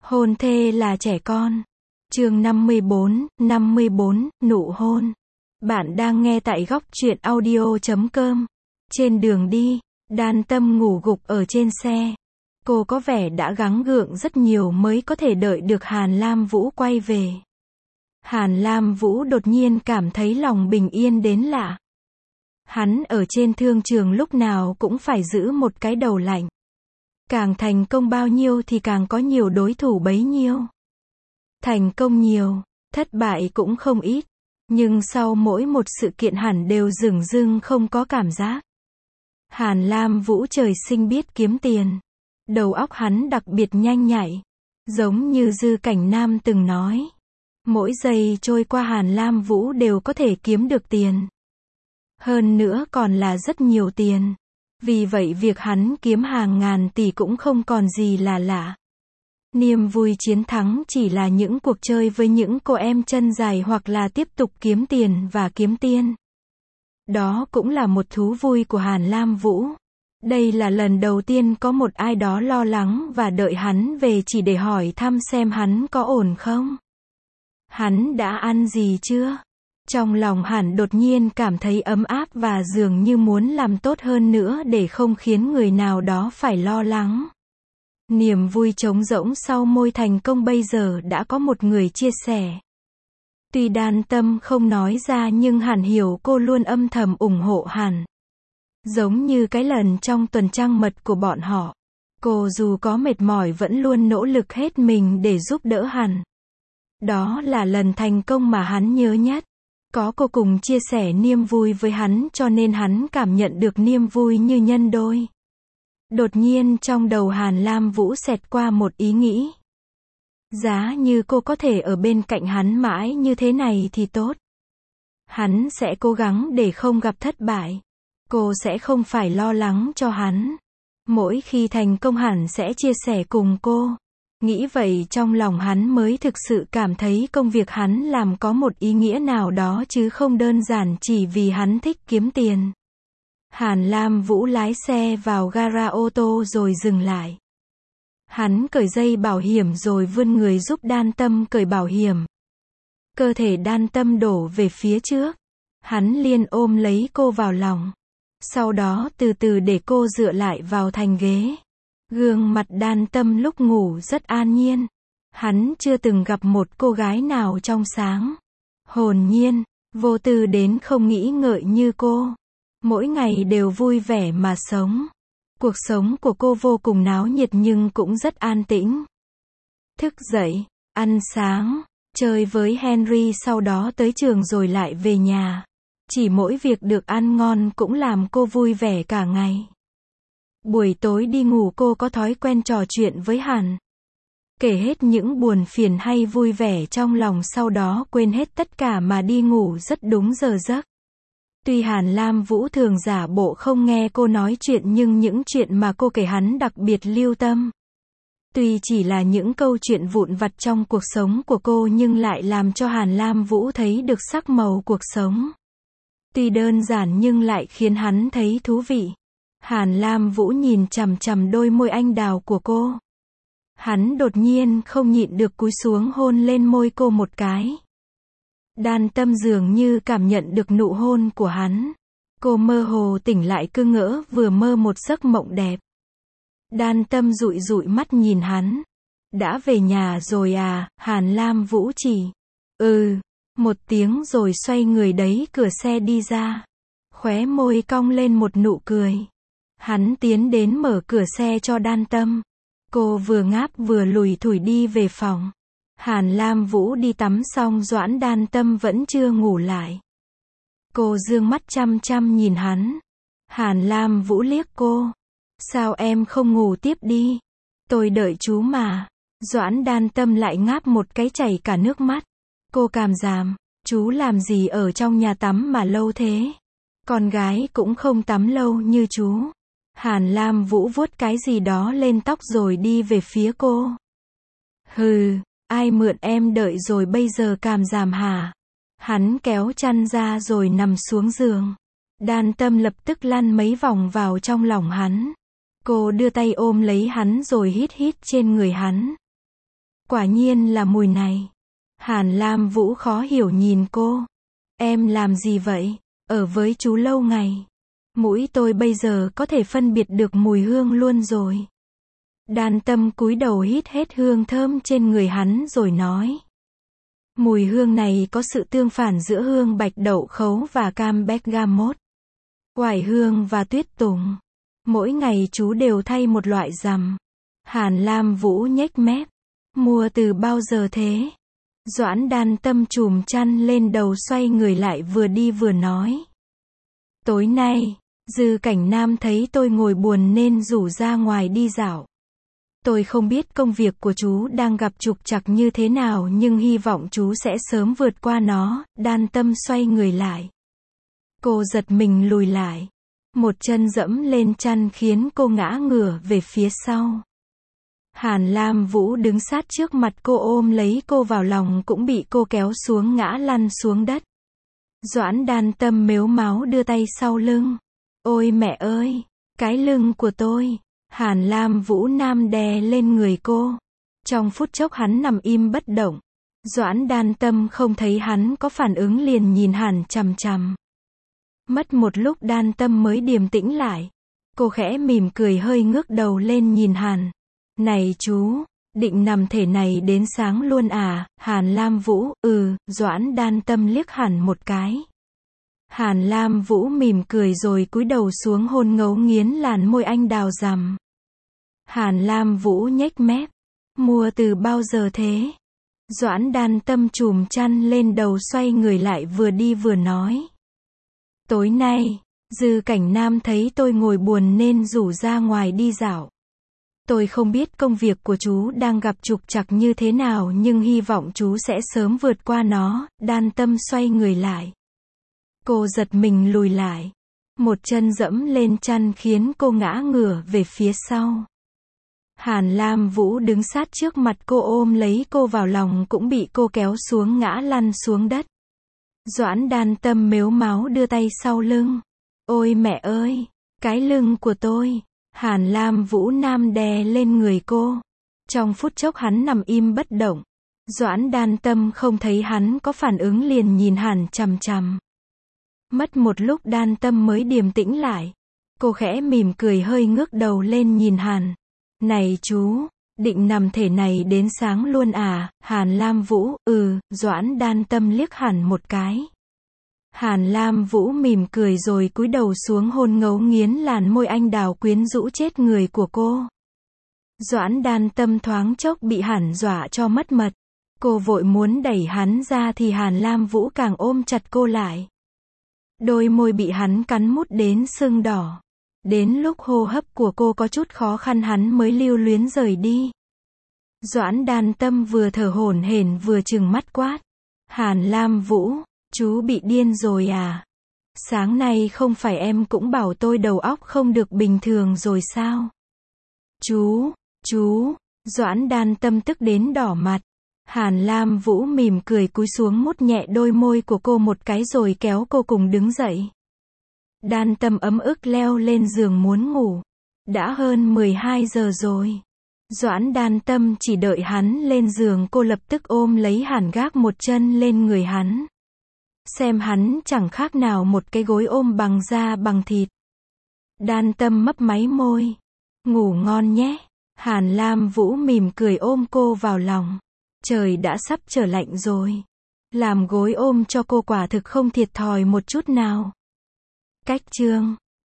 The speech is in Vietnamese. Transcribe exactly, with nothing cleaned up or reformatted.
Hôn thê là trẻ con. Chương năm mươi bốn, năm mươi bốn, nụ hôn. Bạn đang nghe tại góc truyện audio chấm com. Trên đường đi, Đan Tâm ngủ gục ở trên xe. Cô có vẻ đã gắng gượng rất nhiều mới có thể đợi được Hàn Lam Vũ quay về. Hàn Lam Vũ đột nhiên cảm thấy lòng bình yên đến lạ. Hắn ở trên thương trường lúc nào cũng phải giữ một cái đầu lạnh. Càng thành công bao nhiêu thì càng có nhiều đối thủ bấy nhiêu. Thành công nhiều, thất bại cũng không ít. Nhưng sau mỗi một sự kiện hẳn đều dửng dưng không có cảm giác. Hàn Lam Vũ trời sinh biết kiếm tiền. Đầu óc hắn đặc biệt nhanh nhạy. Giống như Dư Cảnh Nam từng nói. Mỗi giây trôi qua Hàn Lam Vũ đều có thể kiếm được tiền. Hơn nữa còn là rất nhiều tiền. Vì vậy việc hắn kiếm hàng ngàn tỷ cũng không còn gì là lạ. Niềm vui chiến thắng chỉ là những cuộc chơi với những cô em chân dài hoặc là tiếp tục kiếm tiền và kiếm tiền. Đó cũng là một thú vui của Hàn Lam Vũ. Đây là lần đầu tiên có một ai đó lo lắng và đợi hắn về chỉ để hỏi thăm xem hắn có ổn không. Hắn đã ăn gì chưa? Trong lòng hắn đột nhiên cảm thấy ấm áp và dường như muốn làm tốt hơn nữa để không khiến người nào đó phải lo lắng. Niềm vui trống rỗng sau môi thành công bây giờ đã có một người chia sẻ. Tuy Đan Tâm không nói ra nhưng hắn hiểu cô luôn âm thầm ủng hộ hắn. Giống như cái lần trong tuần trăng mật của bọn họ. Cô dù có mệt mỏi vẫn luôn nỗ lực hết mình để giúp đỡ hắn. Đó là lần thành công mà hắn nhớ nhất. Có cô cùng chia sẻ niềm vui với hắn cho nên hắn cảm nhận được niềm vui như nhân đôi. Đột nhiên trong đầu Hàn Lam Vũ xẹt qua một ý nghĩ. Giá như cô có thể ở bên cạnh hắn mãi như thế này thì tốt. Hắn sẽ cố gắng để không gặp thất bại. Cô sẽ không phải lo lắng cho hắn. Mỗi khi thành công hắn sẽ chia sẻ cùng cô. Nghĩ vậy trong lòng hắn mới thực sự cảm thấy công việc hắn làm có một ý nghĩa nào đó chứ không đơn giản chỉ vì hắn thích kiếm tiền. Hàn Lam Vũ lái xe vào gara ô tô rồi dừng lại. Hắn cởi dây bảo hiểm rồi vươn người giúp Đan Tâm cởi bảo hiểm. Cơ thể Đan Tâm đổ về phía trước. Hắn liền ôm lấy cô vào lòng. Sau đó từ từ để cô dựa lại vào thành ghế. Gương mặt Đan Tâm lúc ngủ rất an nhiên. Hắn chưa từng gặp một cô gái nào trong sáng, hồn nhiên, vô tư đến không nghĩ ngợi như cô. Mỗi ngày đều vui vẻ mà sống. Cuộc sống của cô vô cùng náo nhiệt nhưng cũng rất an tĩnh. Thức dậy, ăn sáng, chơi với Henry sau đó tới trường rồi lại về nhà. Chỉ mỗi việc được ăn ngon cũng làm cô vui vẻ cả ngày. Buổi tối đi ngủ cô có thói quen trò chuyện với hắn. Kể hết những buồn phiền hay vui vẻ trong lòng sau đó quên hết tất cả mà đi ngủ rất đúng giờ giấc. Tuy Hàn Lam Vũ thường giả bộ không nghe cô nói chuyện nhưng những chuyện mà cô kể hắn đặc biệt lưu tâm. Tuy chỉ là những câu chuyện vụn vặt trong cuộc sống của cô nhưng lại làm cho Hàn Lam Vũ thấy được sắc màu cuộc sống. Tuy đơn giản nhưng lại khiến hắn thấy thú vị. Hàn Lam Vũ nhìn chằm chằm đôi môi anh đào của cô. Hắn đột nhiên không nhịn được cúi xuống hôn lên môi cô một cái. Đan Tâm dường như cảm nhận được nụ hôn của hắn. Cô mơ hồ tỉnh lại cứ ngỡ vừa mơ một giấc mộng đẹp. Đan Tâm dụi dụi mắt nhìn hắn. Đã về nhà rồi à? Hàn Lam Vũ chỉ. Ừ. Một tiếng rồi xoay người đẩy cửa xe đi ra. Khóe môi cong lên một nụ cười. Hắn tiến đến mở cửa xe cho Đan Tâm. Cô vừa ngáp vừa lủi thủi đi về phòng. Hàn Lam Vũ đi tắm xong Doãn Đan Tâm vẫn chưa ngủ lại. Cô dương mắt chăm chăm nhìn hắn. Hàn Lam Vũ liếc cô. Sao em không ngủ tiếp đi? Tôi đợi chú mà. Doãn Đan Tâm lại ngáp một cái chảy cả nước mắt. Cô cảm giảm. Chú làm gì ở trong nhà tắm mà lâu thế? Con gái cũng không tắm lâu như chú. Hàn Lam Vũ vuốt cái gì đó lên tóc rồi đi về phía cô. Hừ, ai mượn em đợi rồi bây giờ cảm giảm hả? Hắn kéo chăn ra rồi nằm xuống giường. Đan Tâm lập tức lăn mấy vòng vào trong lòng hắn. Cô đưa tay ôm lấy hắn rồi hít hít trên người hắn. Quả nhiên là mùi này. Hàn Lam Vũ khó hiểu nhìn cô. Em làm gì vậy? Ở với chú lâu ngày. Mũi tôi bây giờ có thể phân biệt được mùi hương luôn rồi. Đan Tâm cúi đầu hít hết hương thơm trên người hắn rồi nói. Mùi hương này có sự tương phản giữa hương bạch đậu khấu và cam bergamot, oải hương và tuyết tùng. Mỗi ngày chú đều thay một loại rằm. Hàn Lam Vũ nhếch mép. Mua từ bao giờ thế? Doãn Đan Tâm chùm chăn lên đầu xoay người lại vừa đi vừa nói. Tối nay, Dư Cảnh Nam thấy tôi ngồi buồn nên rủ ra ngoài đi dạo. Tôi không biết công việc của chú đang gặp trục trặc như thế nào nhưng hy vọng chú sẽ sớm vượt qua nó. Đan Tâm xoay người lại. Cô giật mình lùi lại. Một chân dẫm lên chăn khiến cô ngã ngửa về phía sau. Hàn Lam Vũ đứng sát trước mặt cô ôm lấy cô vào lòng cũng bị cô kéo xuống ngã lăn xuống đất. Doãn Đan Tâm mếu máo đưa tay sau lưng. Ôi mẹ ơi, cái lưng của tôi. Hàn Lam Vũ nam đè lên người cô. Trong phút chốc hắn nằm im bất động. Doãn Đan Tâm không thấy hắn có phản ứng liền nhìn Hàn chằm chằm. Mất một lúc Đan Tâm mới điềm tĩnh lại. Cô khẽ mỉm cười hơi ngước đầu lên nhìn Hàn. Này chú, định nằm thể này đến sáng luôn à? Hàn Lam Vũ, ừ, Doãn Đan Tâm liếc hẳn một cái. Hàn Lam Vũ mỉm cười rồi cúi đầu xuống hôn ngấu nghiến làn môi anh đào rằm. Hàn Lam Vũ nhếch mép. Mua từ bao giờ thế? Doãn Đan Tâm chùm chăn lên đầu xoay người lại vừa đi vừa nói. Tối nay, Dư Cảnh Nam thấy tôi ngồi buồn nên rủ ra ngoài đi dạo. Tôi không biết công việc của chú đang gặp trục trặc như thế nào nhưng hy vọng chú sẽ sớm vượt qua nó. Đan Tâm xoay người lại. Cô giật mình lùi lại. Một chân dẫm lên chăn khiến cô ngã ngửa về phía sau. Hàn Lam Vũ đứng sát trước mặt cô ôm lấy cô vào lòng cũng bị cô kéo xuống ngã lăn xuống đất. Doãn Đan Tâm mếu máo đưa tay sau lưng. Ôi mẹ ơi, cái lưng của tôi. Hàn Lam Vũ nam đè lên người cô. Trong phút chốc hắn nằm im bất động. Doãn Đan Tâm không thấy hắn có phản ứng liền nhìn Hàn chằm chằm. Mất một lúc Đan Tâm mới điềm tĩnh lại. Cô khẽ mỉm cười hơi ngước đầu lên nhìn Hàn. Này chú, định nằm thể này đến sáng luôn à? Hàn Lam Vũ, ừ, Doãn Đan Tâm liếc hẳn một cái. Hàn Lam Vũ mỉm cười rồi cúi đầu xuống hôn ngấu nghiến làn môi anh đào quyến rũ chết người của cô. Doãn Đan Tâm thoáng chốc bị Hàn dọa cho mất mật. Cô vội muốn đẩy hắn ra thì Hàn Lam Vũ càng ôm chặt cô lại. Đôi môi bị hắn cắn mút đến sưng đỏ. Đến lúc hô hấp của cô có chút khó khăn hắn mới lưu luyến rời đi. Doãn Đan Tâm vừa thở hổn hển vừa trừng mắt quát. Hàn Lam Vũ, chú bị điên rồi à? Sáng nay không phải em cũng bảo tôi đầu óc không được bình thường rồi sao? Chú, chú, Doãn Đan Tâm tức đến đỏ mặt. Hàn Lam Vũ mỉm cười cúi xuống mút nhẹ đôi môi của cô một cái rồi kéo cô cùng đứng dậy. Đan Tâm ấm ức leo lên giường muốn ngủ. Đã hơn mười hai giờ rồi. Doãn Đan Tâm chỉ đợi hắn lên giường cô lập tức ôm lấy Hàn gác một chân lên người hắn. Xem hắn chẳng khác nào một cái gối ôm bằng da bằng thịt. Đan Tâm mấp máy môi. Ngủ ngon nhé. Hàn Lam Vũ mỉm cười ôm cô vào lòng. Trời đã sắp trở lạnh rồi. Làm gối ôm cho cô quả thực không thiệt thòi một chút nào. Cách chương